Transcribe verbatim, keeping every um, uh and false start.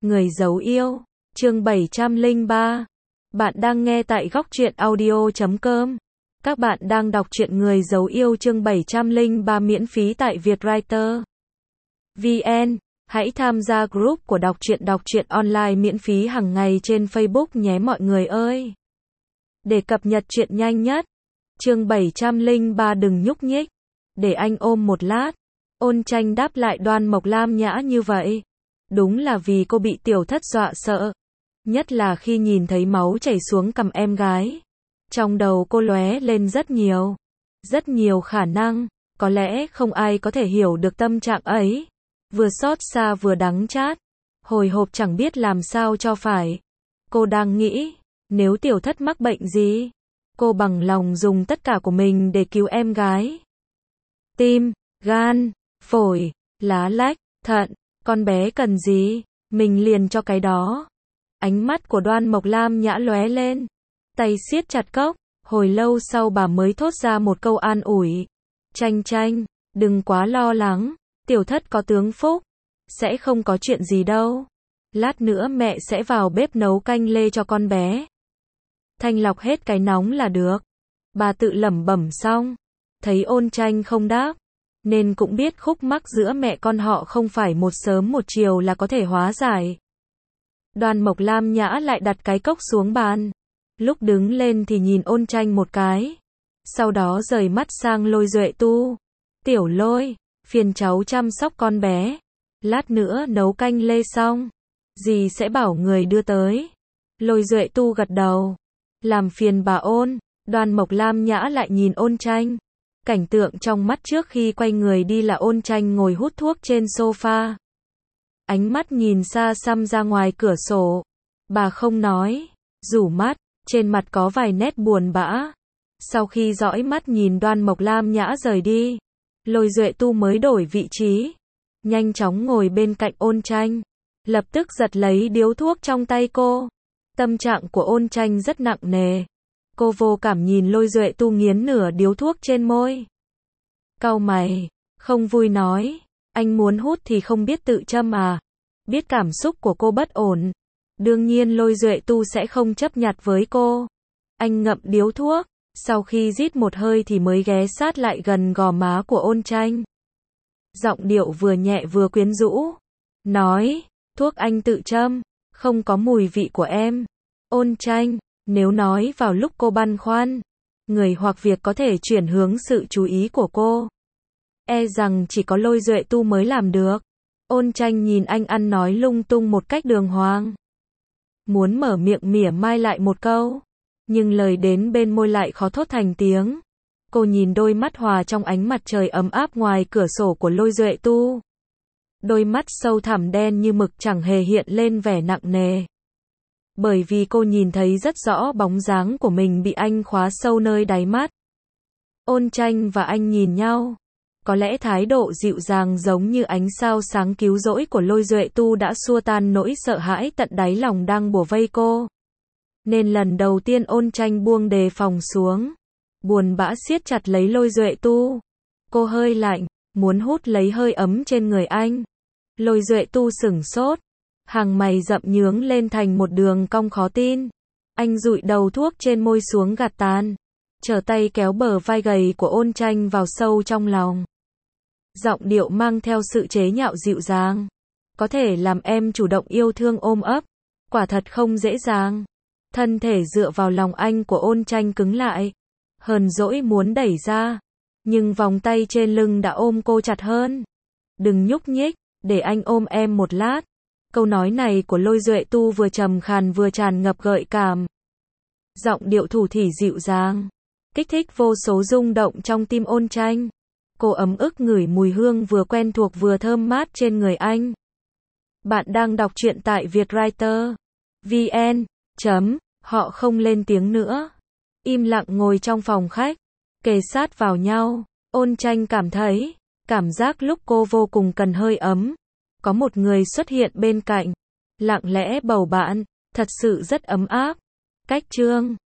Người giấu yêu, chương bảy trăm lẻ ba. Bạn đang nghe tại góc truyện audio chấm com. Các bạn đang đọc truyện Người giấu yêu chương bảy trăm lẻ ba miễn phí tại Vietwriter vê en. Hãy tham gia group của đọc truyện đọc truyện online miễn phí hàng ngày trên Facebook nhé mọi người ơi. Để cập nhật truyện nhanh nhất. Chương bảy trăm lẻ ba đừng nhúc nhích. Để anh ôm một lát. Ôn Tranh đáp lại Đoan Mộc Lam Nhã như vậy. Đúng là vì cô bị tiểu thất dọa sợ. Nhất là khi nhìn thấy máu chảy xuống cằm em gái. Trong đầu cô lóe lên rất nhiều. Rất nhiều khả năng. Có lẽ không ai có thể hiểu được tâm trạng ấy. Vừa xót xa vừa đắng chát. Hồi hộp chẳng biết làm sao cho phải. Cô đang nghĩ, nếu tiểu thất mắc bệnh gì, cô bằng lòng dùng tất cả của mình để cứu em gái. Tim, gan, phổi, lá lách, thận, con bé cần gì, mình liền cho cái đó. Ánh mắt của Đoan Mộc Lam Nhã lóe lên. Tay siết chặt cốc, hồi lâu sau bà mới thốt ra một câu an ủi. Tranh Tranh, đừng quá lo lắng, tiểu thất có tướng phúc, sẽ không có chuyện gì đâu. Lát nữa mẹ sẽ vào bếp nấu canh lê cho con bé. Thanh lọc hết cái nóng là được. Bà tự lẩm bẩm xong, thấy Ôn Tranh không đáp, nên cũng biết khúc mắc giữa mẹ con họ không phải một sớm một chiều là có thể hóa giải. Đoan Mộc Lam Nhã lại đặt cái cốc xuống bàn. Lúc đứng lên thì nhìn Ôn Tranh một cái. Sau đó rời mắt sang Lôi Duệ Tu. Tiểu Lôi, phiền cháu chăm sóc con bé. Lát nữa nấu canh lê xong, dì sẽ bảo người đưa tới. Lôi Duệ Tu gật đầu. Làm phiền bà Ôn. Đoan Mộc Lam Nhã lại nhìn Ôn Tranh. Cảnh tượng trong mắt trước khi quay người đi là Ôn Tranh ngồi hút thuốc trên sofa. Ánh mắt nhìn xa xăm ra ngoài cửa sổ. Bà không nói, rủ mắt, trên mặt có vài nét buồn bã. Sau khi dõi mắt nhìn Đoan Mộc Lam Nhã rời đi, Lôi Duệ Tu mới đổi vị trí, nhanh chóng ngồi bên cạnh Ôn Tranh, lập tức giật lấy điếu thuốc trong tay cô. Tâm trạng của Ôn Tranh rất nặng nề. Cô vô cảm nhìn Lôi Duệ Tu nghiến nửa điếu thuốc trên môi. Cau mày, không vui nói, anh muốn hút thì không biết tự châm à? Biết cảm xúc của cô bất ổn, đương nhiên Lôi Duệ Tu sẽ không chấp nhặt với cô. Anh ngậm điếu thuốc, sau khi rít một hơi thì mới ghé sát lại gần gò má của Ôn Tranh. Giọng điệu vừa nhẹ vừa quyến rũ, nói, thuốc anh tự châm, không có mùi vị của em. Ôn Tranh, nếu nói vào lúc cô băn khoăn, người hoặc việc có thể chuyển hướng sự chú ý của cô, e rằng chỉ có Lôi Duệ Tu mới làm được. Ôn Tranh nhìn anh ăn nói lung tung một cách đường hoàng. Muốn mở miệng mỉa mai lại một câu, nhưng lời đến bên môi lại khó thốt thành tiếng. Cô nhìn đôi mắt hòa trong ánh mặt trời ấm áp ngoài cửa sổ của Lôi Duệ Tu. Đôi mắt sâu thẳm đen như mực chẳng hề hiện lên vẻ nặng nề. Bởi vì cô nhìn thấy rất rõ bóng dáng của mình bị anh khóa sâu nơi đáy mắt. Ôn Tranh và anh nhìn nhau. Có lẽ thái độ dịu dàng giống như ánh sao sáng cứu rỗi của Lôi Duệ Tu đã xua tan nỗi sợ hãi tận đáy lòng đang bủa vây cô. Nên lần đầu tiên Ôn Tranh buông đề phòng xuống, buồn bã siết chặt lấy Lôi Duệ Tu. Cô hơi lạnh, muốn hút lấy hơi ấm trên người anh. Lôi Duệ Tu sửng sốt, hàng mày rậm nhướng lên thành một đường cong khó tin. Anh dụi đầu thuốc trên môi xuống gạt tàn, trở tay kéo bờ vai gầy của Ôn Tranh vào sâu trong lòng. Giọng điệu mang theo sự chế nhạo dịu dàng. Có thể làm em chủ động yêu thương ôm ấp, quả thật không dễ dàng. Thân thể dựa vào lòng anh của Ôn Tranh cứng lại, hờn dỗi muốn đẩy ra, nhưng vòng tay trên lưng đã ôm cô chặt hơn. Đừng nhúc nhích, để anh ôm em một lát. Câu nói này của Lôi Duệ Tu vừa trầm khàn vừa tràn ngập gợi cảm. Giọng điệu thủ thỉ dịu dàng, kích thích vô số rung động trong tim Ôn Tranh. Cô ấm ức ngửi mùi hương vừa quen thuộc vừa thơm mát trên người anh. Bạn đang đọc truyện tại Vietwriter vê en. Chấm, họ không lên tiếng nữa. Im lặng ngồi trong phòng khách, kề sát vào nhau. Ôn Tranh cảm thấy, cảm giác lúc cô vô cùng cần hơi ấm. Có một người xuất hiện bên cạnh, lặng lẽ bầu bạn, thật sự rất ấm áp. Cách chương